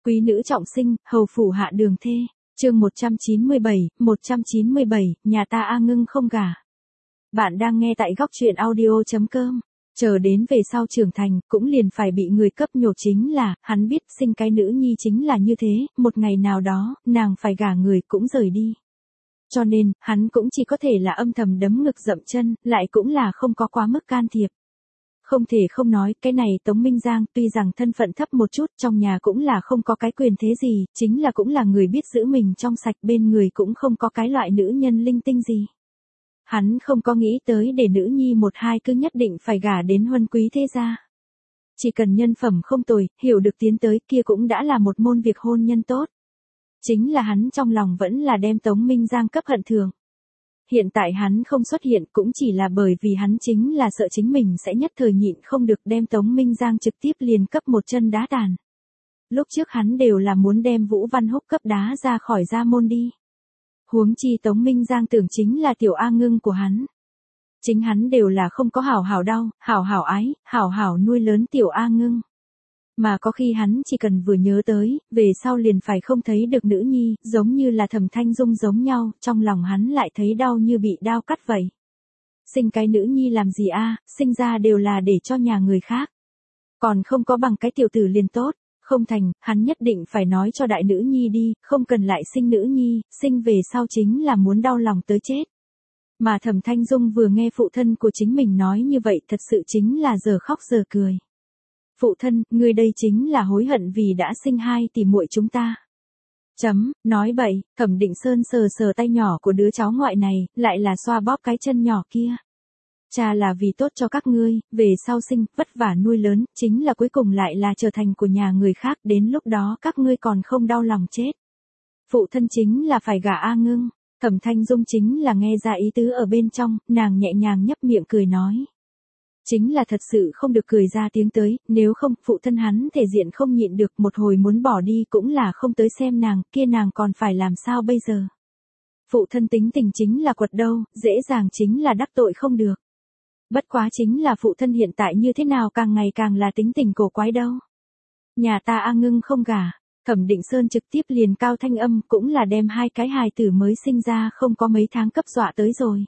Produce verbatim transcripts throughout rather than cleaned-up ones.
Quý nữ trọng sinh, hầu phủ hạ đường thê. Chương một trăm chín mươi bảy, một trăm chín mươi bảy, nhà ta A Ngưng không gả. Bạn đang nghe tại góc truyện audio chấm com. Chờ đến về sau trưởng thành, cũng liền phải bị người cấp nhổ, chính là, hắn biết sinh cái nữ nhi chính là như thế, một ngày nào đó, nàng phải gả người cũng rời đi. Cho nên, hắn cũng chỉ có thể là âm thầm đấm ngực dậm chân, lại cũng là không có quá mức can thiệp. Không thể không nói, cái này Tống Minh Giang tuy rằng thân phận thấp một chút, trong nhà cũng là không có cái quyền thế gì, chính là cũng là người biết giữ mình trong sạch, bên người cũng không có cái loại nữ nhân linh tinh gì. Hắn không có nghĩ tới để nữ nhi một hai cứ nhất định phải gả đến huân quý thế gia. Chỉ cần nhân phẩm không tồi, hiểu được tiến tới kia cũng đã là một môn việc hôn nhân tốt. Chính là hắn trong lòng vẫn là đem Tống Minh Giang cấp hận thường. Hiện tại hắn không xuất hiện cũng chỉ là bởi vì hắn chính là sợ chính mình sẽ nhất thời nhịn không được đem Tống Minh Giang trực tiếp liền cấp một chân đá tàn. Lúc trước hắn đều là muốn đem Vũ Văn Húc cấp đá ra khỏi gia môn đi. Huống chi Tống Minh Giang tưởng chính là tiểu A Ngưng của hắn. Chính hắn đều là không có hảo hảo đau, hảo hảo ái, hảo hảo nuôi lớn tiểu A Ngưng. Mà có khi hắn chỉ cần vừa nhớ tới, về sau liền phải không thấy được nữ nhi, giống như là Thẩm Thanh Dung giống nhau, trong lòng hắn lại thấy đau như bị đao cắt vậy. Sinh cái nữ nhi làm gì a, sinh ra đều là để cho nhà người khác. Còn không có bằng cái tiểu tử liền tốt, không thành, hắn nhất định phải nói cho đại nữ nhi đi, không cần lại sinh nữ nhi, sinh về sau chính là muốn đau lòng tới chết. Mà Thẩm Thanh Dung vừa nghe phụ thân của chính mình nói như vậy thật sự chính là giờ khóc giờ cười. Phụ thân, ngươi đây chính là hối hận vì đã sinh hai tỷ muội chúng ta. Chấm, nói bậy, Thẩm Định Sơn sờ sờ tay nhỏ của đứa cháu ngoại này, lại là xoa bóp cái chân nhỏ kia. Cha là vì tốt cho các ngươi, về sau sinh, vất vả nuôi lớn, chính là cuối cùng lại là trở thành của nhà người khác, đến lúc đó các ngươi còn không đau lòng chết. Phụ thân chính là phải gả A Ngưng, Thẩm Thanh Dung chính là nghe ra ý tứ ở bên trong, nàng nhẹ nhàng nhấp miệng cười nói. Chính là thật sự không được cười ra tiếng tới, nếu không, phụ thân hắn thể diện không nhịn được, một hồi muốn bỏ đi cũng là không tới xem nàng, kia nàng còn phải làm sao bây giờ. Phụ thân tính tình chính là quật đâu, dễ dàng chính là đắc tội không được. Bất quá chính là phụ thân hiện tại như thế nào càng ngày càng là tính tình cổ quái đâu. Nhà ta A Ngưng không gả, Thẩm Định Sơn trực tiếp liền cao thanh âm cũng là đem hai cái hài tử mới sinh ra không có mấy tháng cấp dọa tới rồi.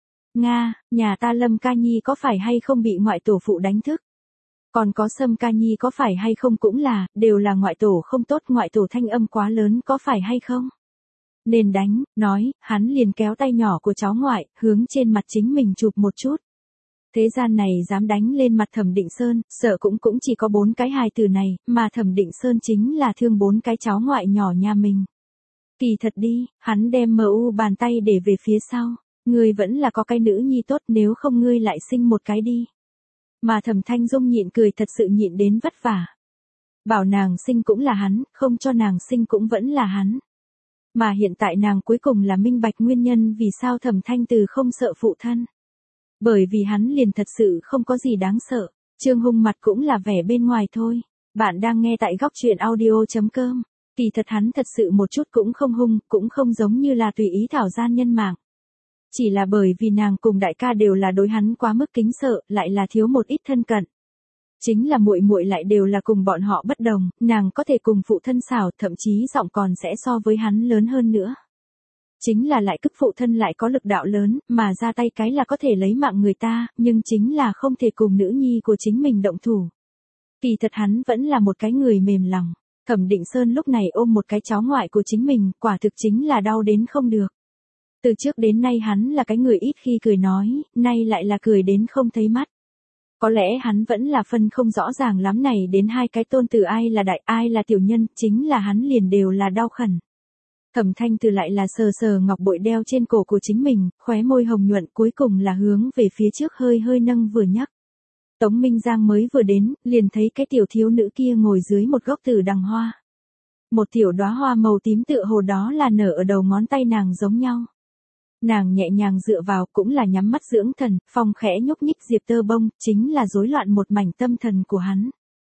Nga, nhà ta Lâm Ca Nhi có phải hay không bị ngoại tổ phụ đánh thức? Còn có Sâm Ca Nhi có phải hay không cũng là, đều là ngoại tổ không tốt, ngoại tổ thanh âm quá lớn có phải hay không? Nên đánh, nói, hắn liền kéo tay nhỏ của cháu ngoại, hướng trên mặt chính mình chụp một chút. Thế gian này dám đánh lên mặt Thẩm Định Sơn, sợ cũng cũng chỉ có bốn cái hài tử này, mà Thẩm Định Sơn chính là thương bốn cái cháu ngoại nhỏ nhà mình. Kỳ thật đi, hắn đem mờ u bàn tay để về phía sau. Ngươi vẫn là có cái nữ nhi tốt, nếu không ngươi lại sinh một cái đi. Mà Thẩm Thanh Dung nhịn cười thật sự nhịn đến vất vả. Bảo nàng sinh cũng là hắn, không cho nàng sinh cũng vẫn là hắn. Mà hiện tại nàng cuối cùng là minh bạch nguyên nhân vì sao Thẩm Thanh Từ không sợ phụ thân. Bởi vì hắn liền thật sự không có gì đáng sợ, Trương Hung mặt cũng là vẻ bên ngoài thôi. Bạn đang nghe tại góc truyện audio chấm com. Kỳ thật hắn thật sự một chút cũng không hung, cũng không giống như là tùy ý thảo gian nhân mạng. Chỉ là bởi vì nàng cùng đại ca đều là đối hắn quá mức kính sợ, lại là thiếu một ít thân cận. Chính là muội muội lại đều là cùng bọn họ bất đồng, nàng có thể cùng phụ thân xảo, thậm chí giọng còn sẽ so với hắn lớn hơn nữa. Chính là lại cức phụ thân lại có lực đạo lớn, mà ra tay cái là có thể lấy mạng người ta, nhưng chính là không thể cùng nữ nhi của chính mình động thủ. Kỳ thật hắn vẫn là một cái người mềm lòng. Thẩm Định Sơn lúc này ôm một cái cháu ngoại của chính mình, quả thực chính là đau đến không được. Từ trước đến nay hắn là cái người ít khi cười nói, nay lại là cười đến không thấy mắt. Có lẽ hắn vẫn là phân không rõ ràng lắm này đến hai cái tôn tử ai là đại ai là tiểu nhân, chính là hắn liền đều là đau khẩn. Thẩm Thanh Từ lại là sờ sờ ngọc bội đeo trên cổ của chính mình, khóe môi hồng nhuận cuối cùng là hướng về phía trước hơi hơi nâng vừa nhấc. Tống Minh Giang mới vừa đến, liền thấy cái tiểu thiếu nữ kia ngồi dưới một gốc tử đằng hoa. Một tiểu đóa hoa màu tím tựa hồ đó là nở ở đầu ngón tay nàng giống nhau. Nàng nhẹ nhàng dựa vào cũng là nhắm mắt dưỡng thần, phong khẽ nhúc nhích diệp tơ bông, chính là rối loạn một mảnh tâm thần của hắn.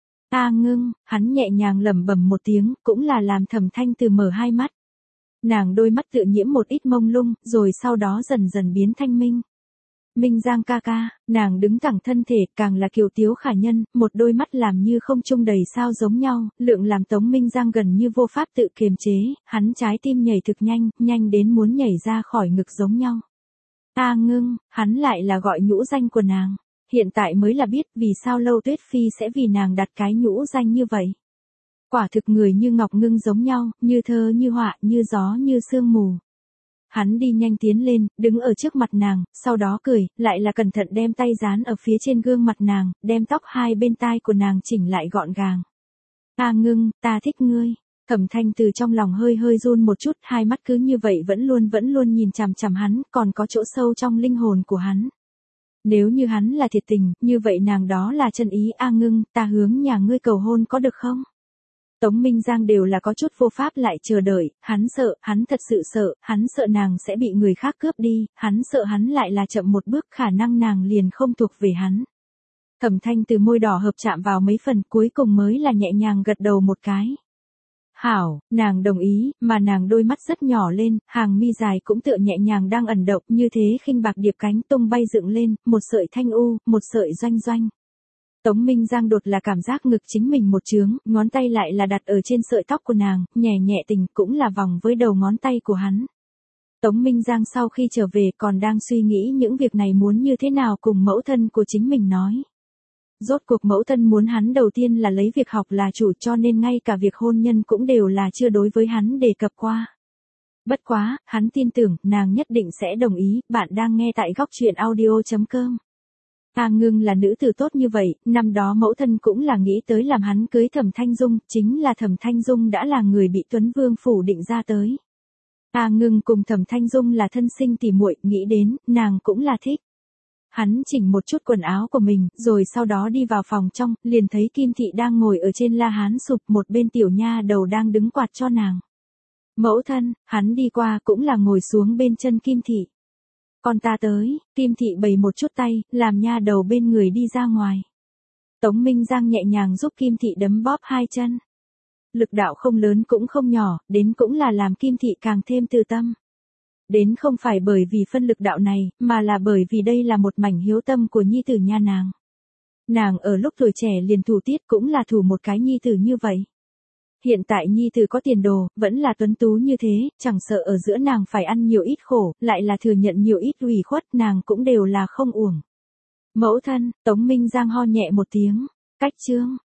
A Ngưng, hắn nhẹ nhàng lẩm bẩm một tiếng, cũng là làm Thẩm Thanh Từ mở hai mắt. Nàng đôi mắt tựa nhiễm một ít mông lung, rồi sau đó dần dần biến thanh minh. Minh Giang ca ca, nàng đứng thẳng thân thể, càng là kiều tiếu khả nhân, một đôi mắt làm như không trung đầy sao giống nhau, lượng làm Tống Minh Giang gần như vô pháp tự kiềm chế, hắn trái tim nhảy thực nhanh, nhanh đến muốn nhảy ra khỏi ngực giống nhau. A Ngưng, hắn lại là gọi nhũ danh của nàng, hiện tại mới là biết vì sao Lâu Tuyết Phi sẽ vì nàng đặt cái nhũ danh như vậy. Quả thực người như ngọc ngưng giống nhau, như thơ như họa, như gió như sương mù. Hắn đi nhanh tiến lên, đứng ở trước mặt nàng, sau đó cười, lại là cẩn thận đem tay dán ở phía trên gương mặt nàng, đem tóc hai bên tai của nàng chỉnh lại gọn gàng. A Ngưng, ta thích ngươi. Thẩm Thanh từ trong lòng hơi hơi run một chút, hai mắt cứ như vậy vẫn luôn vẫn luôn nhìn chằm chằm hắn, còn có chỗ sâu trong linh hồn của hắn. Nếu như hắn là thiệt tình, như vậy nàng đó là chân ý. A Ngưng, ta hướng nhà ngươi cầu hôn có được không? Tống Minh Giang đều là có chút vô pháp lại chờ đợi, hắn sợ, hắn thật sự sợ, hắn sợ nàng sẽ bị người khác cướp đi, hắn sợ hắn lại là chậm một bước khả năng nàng liền không thuộc về hắn. Thẩm Thanh từ môi đỏ hợp chạm vào mấy phần cuối cùng mới là nhẹ nhàng gật đầu một cái. Hảo, nàng đồng ý, mà nàng đôi mắt rất nhỏ lên, hàng mi dài cũng tựa nhẹ nhàng đang ẩn động như thế khinh bạc điệp cánh tung bay dựng lên, một sợi thanh u, một sợi doanh doanh. Tống Minh Giang đột là cảm giác ngực chính mình một chướng, ngón tay lại là đặt ở trên sợi tóc của nàng, nhẹ nhẹ tình cũng là vòng với đầu ngón tay của hắn. Tống Minh Giang sau khi trở về còn đang suy nghĩ những việc này muốn như thế nào cùng mẫu thân của chính mình nói. Rốt cuộc mẫu thân muốn hắn đầu tiên là lấy việc học là chủ cho nên ngay cả việc hôn nhân cũng đều là chưa đối với hắn đề cập qua. Bất quá, hắn tin tưởng nàng nhất định sẽ đồng ý. Bạn đang nghe tại góc truyện audio chấm com. A Ngưng là nữ tử tốt như vậy, năm đó mẫu thân cũng là nghĩ tới làm hắn cưới Thẩm Thanh Dung, chính là Thẩm Thanh Dung đã là người bị Tuấn Vương phủ định ra tới. A Ngưng cùng Thẩm Thanh Dung là thân sinh tỉ muội, nghĩ đến, nàng cũng là thích. Hắn chỉnh một chút quần áo của mình, rồi sau đó đi vào phòng trong, liền thấy Kim Thị đang ngồi ở trên la hán sụp, một bên tiểu nha đầu đang đứng quạt cho nàng. Mẫu thân, hắn đi qua cũng là ngồi xuống bên chân Kim Thị. Con ta tới, Kim Thị bày một chút tay, làm nha đầu bên người đi ra ngoài. Tống Minh Giang nhẹ nhàng giúp Kim Thị đấm bóp hai chân. Lực đạo không lớn cũng không nhỏ, đến cũng là làm Kim Thị càng thêm từ tâm. Đến không phải bởi vì phân lực đạo này, mà là bởi vì đây là một mảnh hiếu tâm của nhi tử nha nàng. Nàng ở lúc tuổi trẻ liền thủ tiết cũng là thủ một cái nhi tử như vậy. Hiện tại nhi tử có tiền đồ, vẫn là tuấn tú như thế, chẳng sợ ở giữa nàng phải ăn nhiều ít khổ, lại là thừa nhận nhiều ít ủy khuất, nàng cũng đều là không uổng. Mẫu thân, Tống Minh Giang ho nhẹ một tiếng, cách chương,